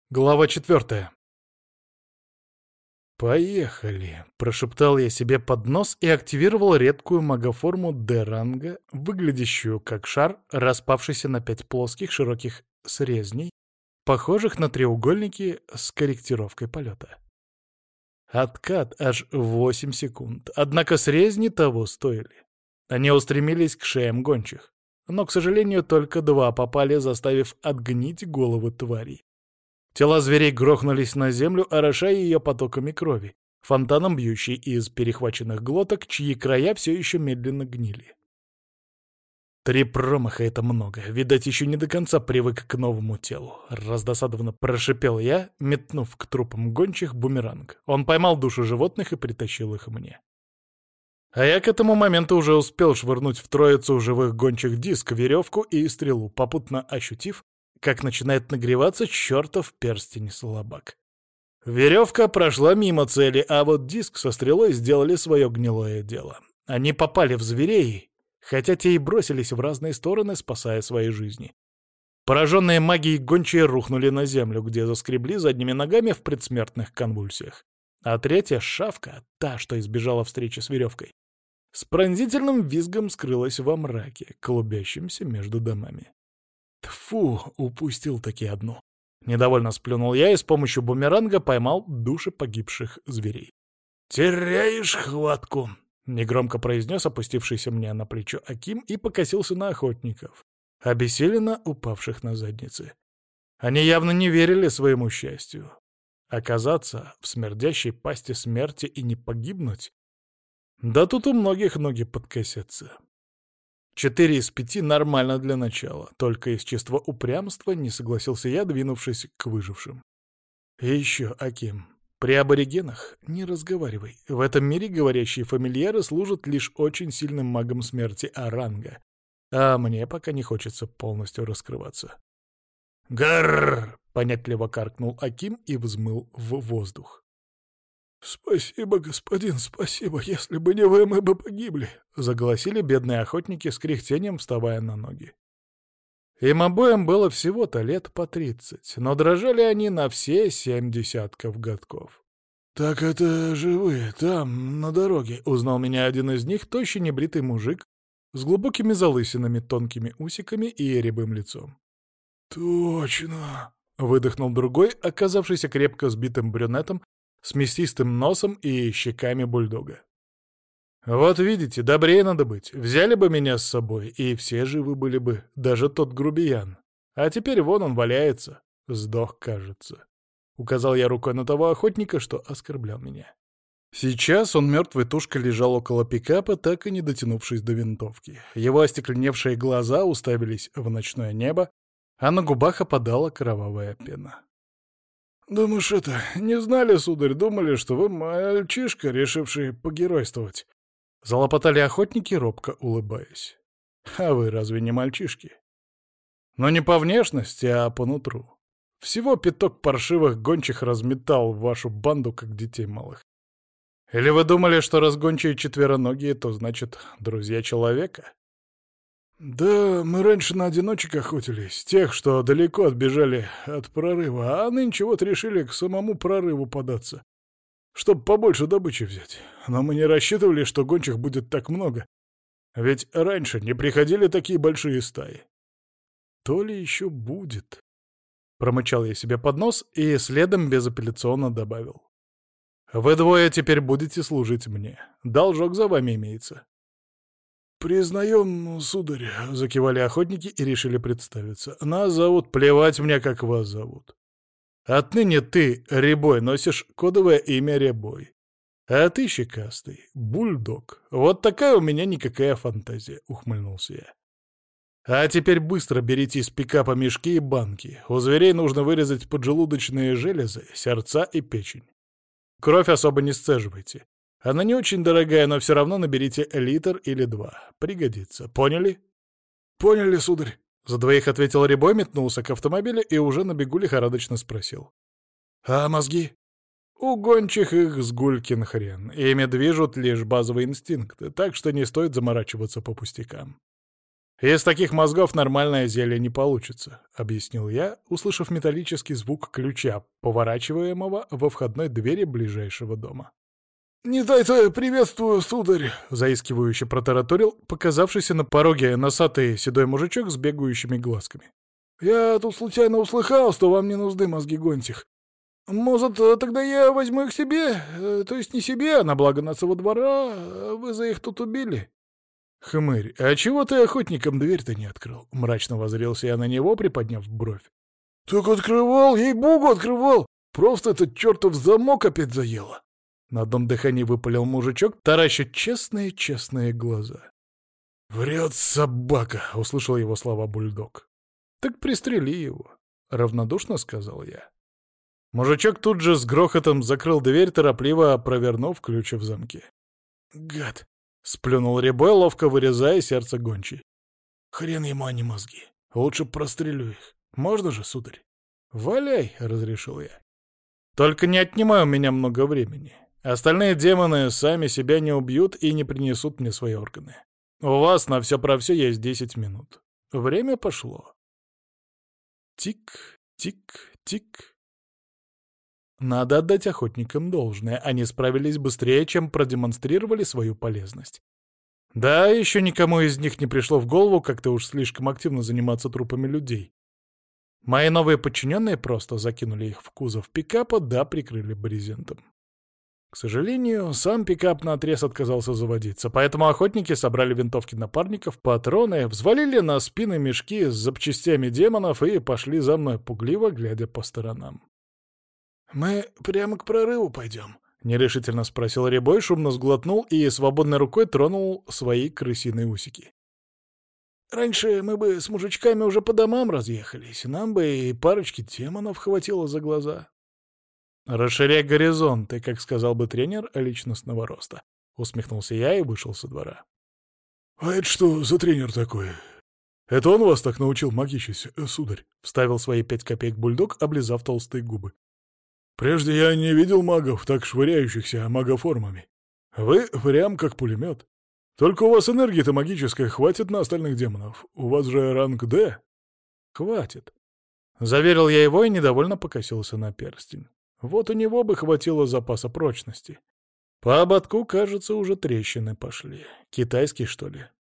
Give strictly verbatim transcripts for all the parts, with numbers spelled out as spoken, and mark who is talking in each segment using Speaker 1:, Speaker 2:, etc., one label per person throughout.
Speaker 1: Глава четвертая. «Поехали!» — прошептал я себе под нос и активировал редкую магоформу Д-ранга, выглядящую как шар, распавшийся на пять плоских широких срезней, похожих на треугольники с корректировкой полета. Откат аж восемь секунд, однако срезни того стоили. Они устремились к шеям гончих, но, к сожалению, только два попали, заставив отгнить головы тварей. Тела зверей грохнулись на землю, орошая ее потоками крови, фонтаном бьющей из перехваченных глоток, чьи края все еще медленно гнили. Три промаха — это много. Видать, еще не до конца привык к новому телу. Раздосадованно прошипел я, метнув к трупам гончих бумеранг. Он поймал душу животных и притащил их мне. А я к этому моменту уже успел швырнуть в троицу живых гончих диск, веревку и стрелу, попутно ощутив, как начинает нагреваться чертов перстень слабак. Веревка прошла мимо цели, а вот диск со стрелой сделали свое гнилое дело. Они попали в зверей, хотя те и бросились в разные стороны, спасая свои жизни. Пораженные магией гончие рухнули на землю, где заскребли задними ногами в предсмертных конвульсиях. А третья шавка, та, что избежала встречи с веревкой, с пронзительным визгом скрылась во мраке, клубящемся между домами. Тьфу, упустил таки одну. Недовольно сплюнул я и с помощью бумеранга поймал души погибших зверей. «Теряешь хватку», — негромко произнес опустившийся мне на плечо Аким и покосился на охотников, обессиленно упавших на задницы. Они явно не верили своему счастью. Оказаться в смердящей пасти смерти и не погибнуть? Да тут у многих ноги подкосятся. Четыре из пяти нормально для начала, только из чувства упрямства не согласился я, двинувшись к выжившим. И еще, Аким, при аборигенах не разговаривай. В этом мире говорящие фамильяры служат лишь очень сильным магом смерти Аранга, а мне пока не хочется полностью раскрываться. «Гарррр!» — понятливо каркнул Аким и взмыл в воздух. «Спасибо, господин, спасибо. Если бы не вы, мы бы погибли», — заголосили бедные охотники с кряхтением, вставая на ноги. Им обоим было всего-то лет по тридцать, но дрожали они на все семь десятков годков. «Так это же вы, там, на дороге», — узнал меня один из них, тощий небритый мужик с глубокими залысинами, тонкими усиками и рябым лицом. «Точно», — выдохнул другой, оказавшийся крепко сбитым брюнетом, с мясистым носом и щеками бульдога. «Вот видите, добрее надо быть. Взяли бы меня с собой, и все живы были бы, даже тот грубиян. А теперь вон он валяется. Сдох, кажется». Указал я рукой на того охотника, что оскорблял меня. Сейчас он мертвой тушкой лежал около пикапа, так и не дотянувшись до винтовки. Его остекленевшие глаза уставились в ночное небо, а на губах опадала кровавая пена. «Думаешь, это, не знали, сударь, думали, что вы мальчишка, решивший погеройствовать?» Залопотали охотники, робко улыбаясь. «А вы разве не мальчишки?» «Но не по внешности, а по нутру. Всего пяток паршивых гончих разметал вашу банду, как детей малых. Или вы думали, что разгончие четвероногие, то значит друзья человека?» «Да, мы раньше на одиночек охотились, тех, что далеко отбежали от прорыва, а нынче вот решили к самому прорыву податься, чтобы побольше добычи взять. Но мы не рассчитывали, что гончих будет так много, ведь раньше не приходили такие большие стаи». «То ли еще будет», — промычал я себе под нос и следом безапелляционно добавил. «Вы двое теперь будете служить мне. Должок за вами имеется». «Признаем, сударь», — закивали охотники и решили представиться. «Нас зовут, плевать мне, как вас зовут. Отныне ты, Рябой, носишь кодовое имя Рябой. А ты, щекастый, Бульдог. Вот такая у меня никакая фантазия», — ухмыльнулся я. «А теперь быстро берите из пикапа мешки и банки. У зверей нужно вырезать поджелудочные железы, сердца и печень. Кровь особо не сцеживайте. Она не очень дорогая, но все равно наберите литр или два. Пригодится. Поняли?» «Поняли, сударь», — за двоих ответил Рябой, метнулся к автомобилю и уже на бегу лихорадочно спросил. «А мозги?» «У гончих их сгулькин хрен. Ими движут лишь базовые инстинкты, так что не стоит заморачиваться по пустякам. «Из таких мозгов нормальное зелье не получится», — объяснил я, услышав металлический звук ключа, поворачиваемого во входной двери ближайшего дома. «Не дай-то приветствую, сударь!» — заискивающе протараторил показавшийся на пороге носатый седой мужичок с бегающими глазками. «Я тут случайно услыхал, что вам не нужны мозги гончих. Может, тогда я возьму их себе, то есть не себе, а на благо нашего двора. Вы за их тут убили». «Хмырь, а чего ты охотникам дверь-то не открыл?» — мрачно воззрелся я на него, приподняв бровь. «Так открывал, ей-богу, открывал! Просто этот чертов замок опять заело!» На одном дыхании выпалил мужичок, тараща честные-честные глаза. «Врет собака!» — услышал его слова бульдог. «Так пристрели его!» — равнодушно сказал я. Мужичок тут же с грохотом закрыл дверь, торопливо провернув ключ в замке. «Гад!» — сплюнул Рябой, ловко вырезая сердце гончей. «Хрен ему, а не мозги. Лучше прострелю их. Можно же, сударь?» «Валяй!» — разрешил я. «Только не отнимай у меня много времени. Остальные демоны сами себя не убьют и не принесут мне свои органы. У вас на все про все есть десять минут. Время пошло». Тик, тик, тик. Надо отдать охотникам должное. Они справились быстрее, чем продемонстрировали свою полезность. Да, еще никому из них не пришло в голову как-то уж слишком активно заниматься трупами людей. Мои новые подчиненные просто закинули их в кузов пикапа, да прикрыли брезентом. К сожалению, сам пикап наотрез отказался заводиться, поэтому охотники собрали винтовки напарников, патроны, взвалили на спины мешки с запчастями демонов и пошли за мной, пугливо глядя по сторонам. «Мы прямо к прорыву пойдем?» — нерешительно спросил Рябой, шумно сглотнул и свободной рукой тронул свои крысиные усики. «Раньше мы бы с мужичками уже по домам разъехались, нам бы и парочки демонов хватило за глаза». «Расширяй горизонты, как сказал бы тренер личностного роста», — усмехнулся я и вышел со двора. «А это что за тренер такой? Это он вас так научил магичить, сударь?» — вставил свои пять копеек бульдог, облизав толстые губы. «Прежде я не видел магов, так швыряющихся магоформами. Вы прям как пулемет. Только у вас энергии-то магической хватит на остальных демонов. У вас же ранг Д». «Хватит», — заверил я его и недовольно покосился на перстень. Вот у него бы хватило запаса прочности. По ободку, кажется, уже трещины пошли. Китайский, что ли?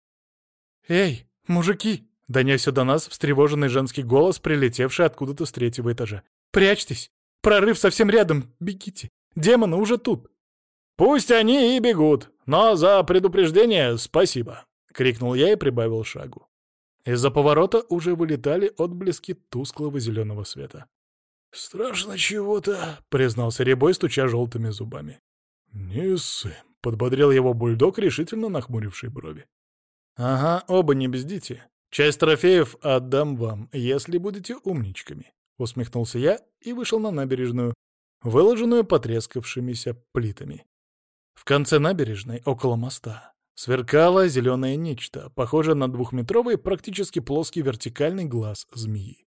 Speaker 1: «Эй, мужики!» — донесся до нас встревоженный женский голос, прилетевший откуда-то с третьего этажа. «Прячьтесь! Прорыв совсем рядом! Бегите! Демоны уже тут!» «Пусть они и бегут, но за предупреждение спасибо!» — крикнул я и прибавил шагу. Из-за поворота уже вылетали отблески тусклого зеленого света. «Страшно чего-то», — признался Рябой, стуча желтыми зубами. «Не ссы», — подбодрил его бульдог, решительно нахмуривший брови. «Ага, оба не бздите. Часть трофеев отдам вам, если будете умничками», — усмехнулся я и вышел на набережную, выложенную потрескавшимися плитами. В конце набережной, около моста, сверкало зеленое нечто, похожее на двухметровый, практически плоский вертикальный глаз змеи.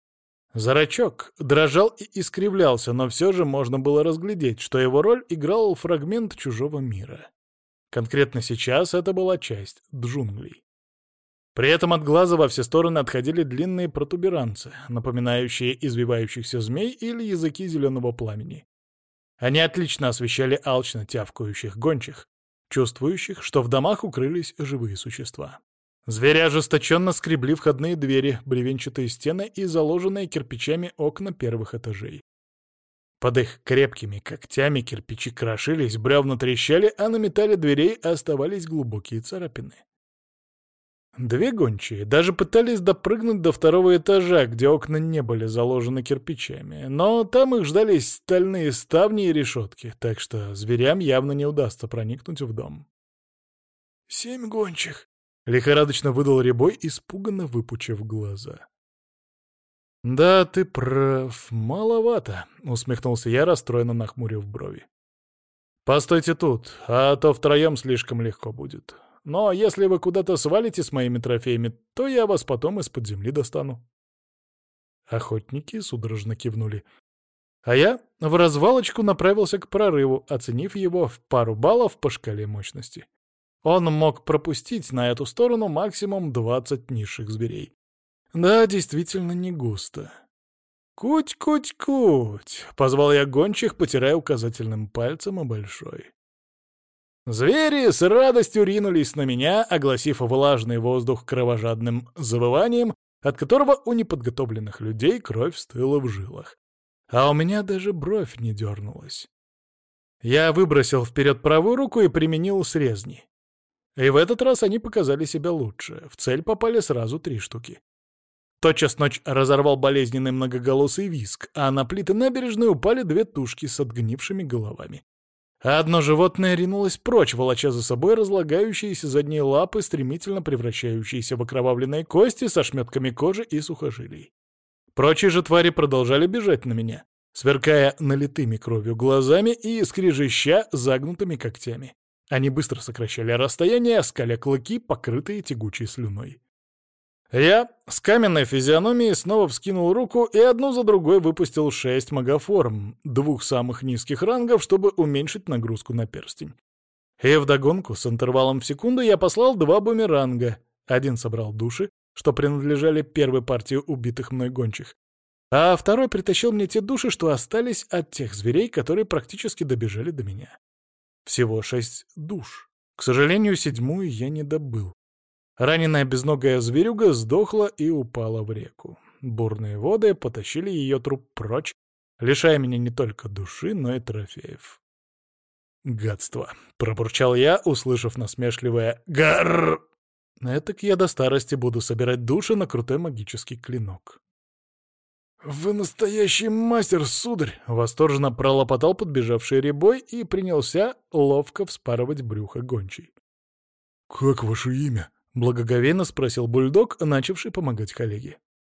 Speaker 1: Зрачок дрожал и искривлялся, но все же можно было разглядеть, что его роль играл фрагмент чужого мира. Конкретно сейчас это была часть джунглей. При этом от глаза во все стороны отходили длинные протуберанцы, напоминающие извивающихся змей или языки зеленого пламени. Они отлично освещали алчно тявкающих гончих, чувствующих, что в домах укрылись живые существа. Звери ожесточенно скребли входные двери, бревенчатые стены и заложенные кирпичами окна первых этажей. Под их крепкими когтями кирпичи крошились, бревна трещали, а на металле дверей оставались глубокие царапины. Две гончие даже пытались допрыгнуть до второго этажа, где окна не были заложены кирпичами, но там их ждали стальные ставни и решетки, так что зверям явно не удастся проникнуть в дом. «Семь гончих!» — лихорадочно выдал Рябой, испуганно выпучив глаза. «Да, ты прав, маловато», — усмехнулся я, расстроенно нахмурив брови. «Постойте тут, а то втроем слишком легко будет. Но если вы куда-то свалите с моими трофеями, то я вас потом из-под земли достану». Охотники судорожно кивнули. А я в развалочку направился к прорыву, оценив его в пару баллов по шкале мощности. Он мог пропустить на эту сторону максимум двадцать низших зверей. Да, действительно не густо. «Куть-куть-куть!» — позвал я гончих, потирая указательным пальцем о большой. Звери с радостью ринулись на меня, огласив влажный воздух кровожадным завыванием, от которого у неподготовленных людей кровь стыла в жилах. А у меня даже бровь не дернулась. Я выбросил вперед правую руку и применил срезни. И в этот раз они показали себя лучше. В цель попали сразу три штуки. Тотчас ночь разорвал болезненный многоголосый визг, а на плиты набережной упали две тушки с отгнившими головами. Одно животное ринулось прочь, волоча за собой разлагающиеся задние лапы, стремительно превращающиеся в окровавленные кости со шметками кожи и сухожилий. Прочие же твари продолжали бежать на меня, сверкая налитыми кровью глазами и скрежеща загнутыми когтями. Они быстро сокращали расстояние, оскаля клыки, покрытые тягучей слюной. Я с каменной физиономией снова вскинул руку и одну за другой выпустил шесть магоформ, двух самых низких рангов, чтобы уменьшить нагрузку на перстень. И вдогонку с интервалом в секунду я послал два бумеранга. Один собрал души, что принадлежали первой партии убитых мной гончих, а второй притащил мне те души, что остались от тех зверей, которые практически добежали до меня. Всего шесть душ. К сожалению, седьмую я не добыл. Раненая безногая зверюга сдохла и упала в реку. Бурные воды потащили ее труп прочь, лишая меня не только души, но и трофеев. «Гадство!» — пробурчал я, услышав насмешливое «Гарррр!». Этак я до старости буду собирать души на крутой магический клинок. «Вы настоящий мастер, сударь!» — восторженно пролопотал подбежавший рябой и принялся ловко вспарывать брюхо гончей. «Как ваше имя?» — благоговейно спросил бульдог, начавший помогать коллеге.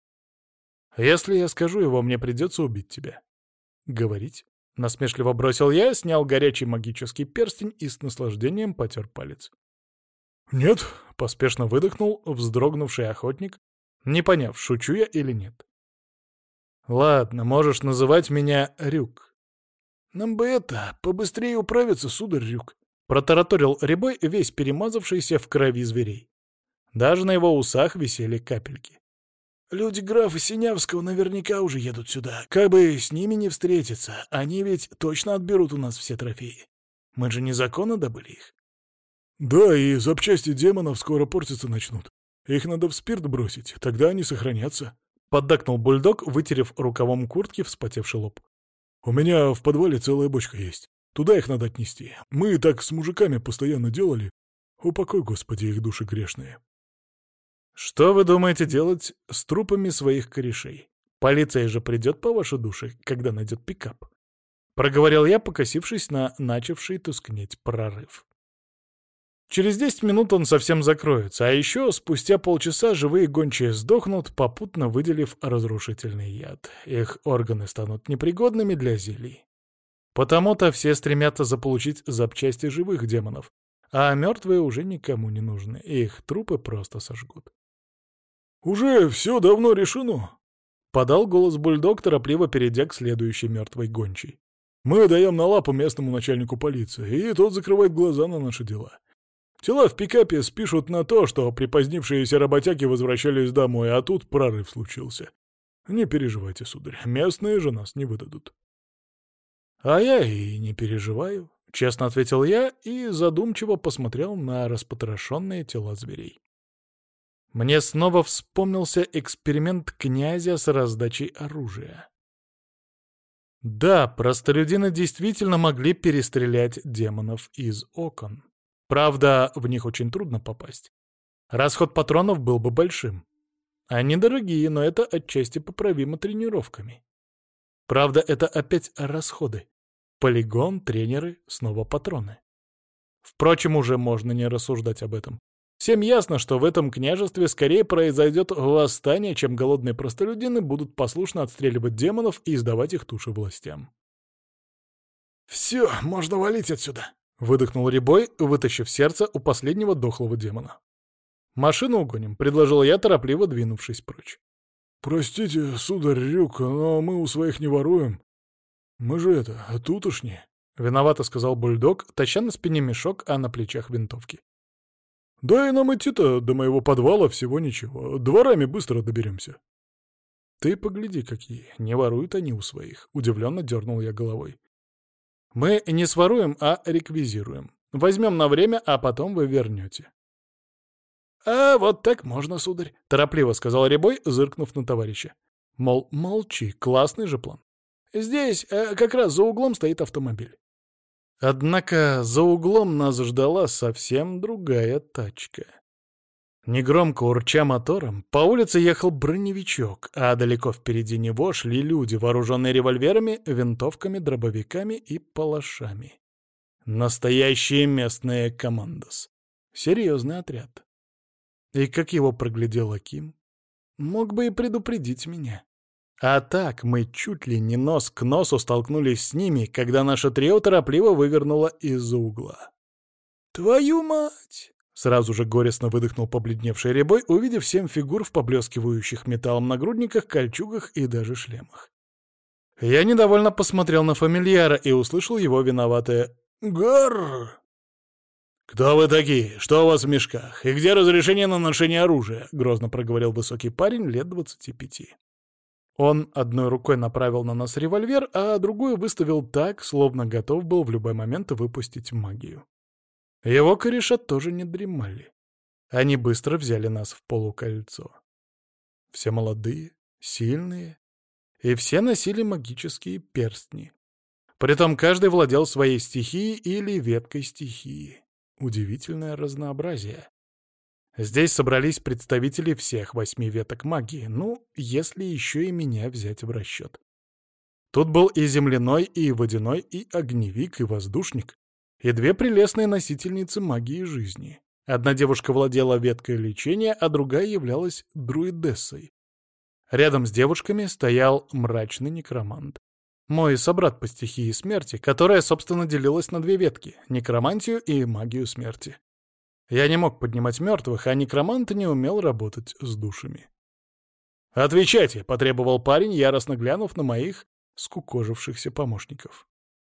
Speaker 1: «Если я скажу его, мне придется убить тебя». «Говорить?» — насмешливо бросил я, снял горячий магический перстень и с наслаждением потер палец. «Нет», — поспешно выдохнул вздрогнувший охотник, не поняв, шучу я или нет. «Ладно, можешь называть меня Рюк». «Нам бы это, побыстрее управиться, сударь Рюк», — протараторил рябой, весь перемазавшийся в крови зверей. Даже на его усах висели капельки. «Люди графа Синявского наверняка уже едут сюда. Как бы с ними не встретиться, они ведь точно отберут у нас все трофеи. Мы же незаконно добыли их». «Да, и запчасти демонов скоро портиться начнут. Их надо в спирт бросить, тогда они сохранятся», — поддакнул бульдог, вытерев рукавом куртки вспотевший лоб. «У меня в подвале целая бочка есть. Туда их надо отнести. Мы так с мужиками постоянно делали. Упокой, Господи, их души грешные». «Что вы думаете делать с трупами своих корешей? Полиция же придет по вашей душе, когда найдет пикап», — проговорил я, покосившись на начавший тускнеть прорыв. Через десять минут он совсем закроется, а еще спустя полчаса живые гончие сдохнут, попутно выделив разрушительный яд. Их органы станут непригодными для зелий. Потому-то все стремятся заполучить запчасти живых демонов, а мертвые уже никому не нужны, их трупы просто сожгут. «Уже все давно решено», — подал голос бульдог, торопливо перейдя к следующей мертвой гончей. «Мы даем на лапу местному начальнику полиции, и тот закрывает глаза на наши дела. Тела в пикапе спишут на то, что припозднившиеся работяги возвращались домой, а тут прорыв случился. Не переживайте, сударь, местные же нас не выдадут». «А я и не переживаю», — честно ответил я и задумчиво посмотрел на распотрошенные тела зверей. Мне снова вспомнился эксперимент князя с раздачей оружия. Да, простолюдины действительно могли перестрелять демонов из окон. Правда, в них очень трудно попасть. Расход патронов был бы большим. Они дорогие, но это отчасти поправимо тренировками. Правда, это опять расходы. Полигон, тренеры, снова патроны. Впрочем, уже можно не рассуждать об этом. Всем ясно, что в этом княжестве скорее произойдет восстание, чем голодные простолюдины будут послушно отстреливать демонов и сдавать их туши властям. «Все, можно валить отсюда», — выдохнул рябой, вытащив сердце у последнего дохлого демона. «Машину угоним», — предложил я, торопливо двинувшись прочь. «Простите, сударь Рюк, но мы у своих не воруем. Мы же это, тутошние», — виновато сказал бульдог, таща на спине мешок, а на плечах винтовки. Да и нам идти-то до моего подвала всего ничего. Дворами быстро доберемся. Ты погляди, какие. Не воруют они у своих. Удивленно дернул я головой. Мы не своруем, а реквизируем. Возьмем на время, а потом вы вернете. «А вот так можно, сударь», — торопливо сказал Рябой, зыркнув на товарища. Мол, молчи, классный же план. Здесь э, как раз за углом стоит автомобиль. Однако за углом нас ждала совсем другая тачка. Негромко урча мотором, по улице ехал броневичок, а далеко впереди него шли люди, вооруженные револьверами, винтовками, дробовиками и палашами. Настоящие местные командос. Серьезный отряд. И как его проглядел Аким? Мог бы и предупредить меня. А так мы чуть ли не нос к носу столкнулись с ними, когда наше трио торопливо вывернуло из-за угла. «Твою мать!» — сразу же горестно выдохнул побледневший Рябой, увидев семь фигур в поблескивающих металлом нагрудниках, кольчугах и даже шлемах. Я недовольно посмотрел на фамильяра и услышал его виноватое «Гарр!». «Кто вы такие? Что у вас в мешках? И где разрешение на ношение оружия?» — грозно проговорил высокий парень лет двадцати пяти. Он одной рукой направил на нас револьвер, а другую выставил так, словно готов был в любой момент выпустить магию. Его кореша тоже не дремали. Они быстро взяли нас в полукольцо. Все молодые, сильные, и все носили магические перстни. Притом каждый владел своей стихией или веткой стихии. Удивительное разнообразие. Здесь собрались представители всех восьми веток магии, ну, если еще и меня взять в расчет. Тут был и земляной, и водяной, и огневик, и воздушник, и две прелестные носительницы магии жизни. Одна девушка владела веткой лечения, а другая являлась друидессой. Рядом с девушками стоял мрачный некромант. Мой собрат по стихии смерти, которая, собственно, делилась на две ветки — некромантию и магию смерти. Я не мог поднимать мертвых, а некромант не умел работать с душами. «Отвечайте!» — потребовал парень, яростно глянув на моих скукожившихся помощников.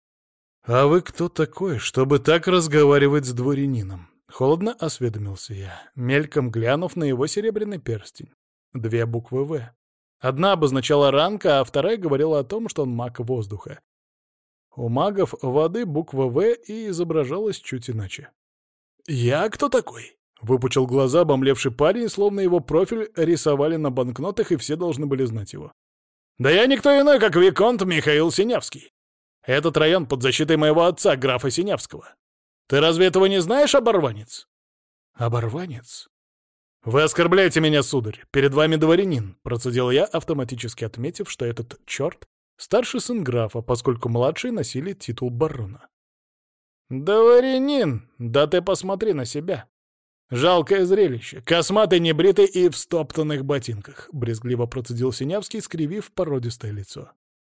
Speaker 1: «А вы кто такой, чтобы так разговаривать с дворянином?» — холодно осведомился я, мельком глянув на его серебряный перстень. Две буквы «В». Одна обозначала ранг, а вторая говорила о том, что он маг воздуха. У магов воды буква «В» и изображалась чуть иначе. «Я кто такой?» — выпучил глаза обомлевший парень, словно его профиль рисовали на банкнотах, и все должны были знать его. «Да я никто иной, как виконт Михаил Синявский. Этот район под защитой моего отца, графа Синявского. Ты разве этого не знаешь, оборванец?» «Оборванец? Вы оскорбляете меня, сударь. Перед вами дворянин», — процедил я, автоматически отметив, что этот черт — старший сын графа, поскольку младшие носили титул барона. «Дворянин, да ты посмотри на себя. Жалкое зрелище, косматый, небритый и в стоптанных ботинках», — брезгливо процедил Синявский, скривив породистое лицо.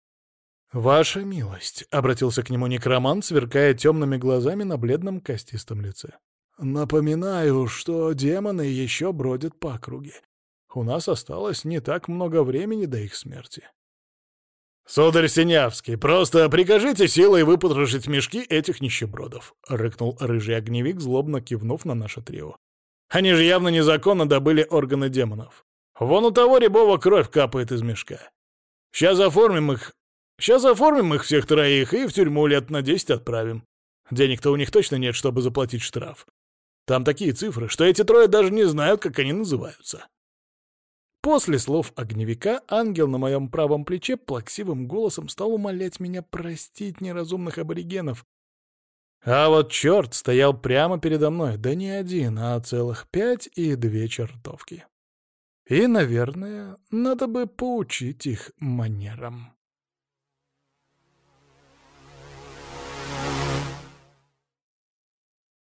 Speaker 1: «Ваша милость», — обратился к нему некромант, сверкая темными глазами на бледном костистом лице. «Напоминаю, что демоны еще бродят по округе. У нас осталось не так много времени до их смерти». «Сударь Синявский, просто прикажите силой выпотрошить мешки этих нищебродов», — рыкнул рыжий огневик, злобно кивнув на наше трио. «Они же явно незаконно добыли органы демонов. Вон у того Рябова кровь капает из мешка. Сейчас оформим их... Сейчас оформим их всех троих и в тюрьму лет на десять отправим. Денег-то у них точно нет, чтобы заплатить штраф. Там такие цифры, что эти трое даже не знают, как они называются». После слов огневика ангел на моем правом плече плаксивым голосом стал умолять меня простить неразумных аборигенов. А вот черт стоял прямо передо мной, да не один, а целых пять и две чертовки. И, наверное, надо бы поучить их манерам.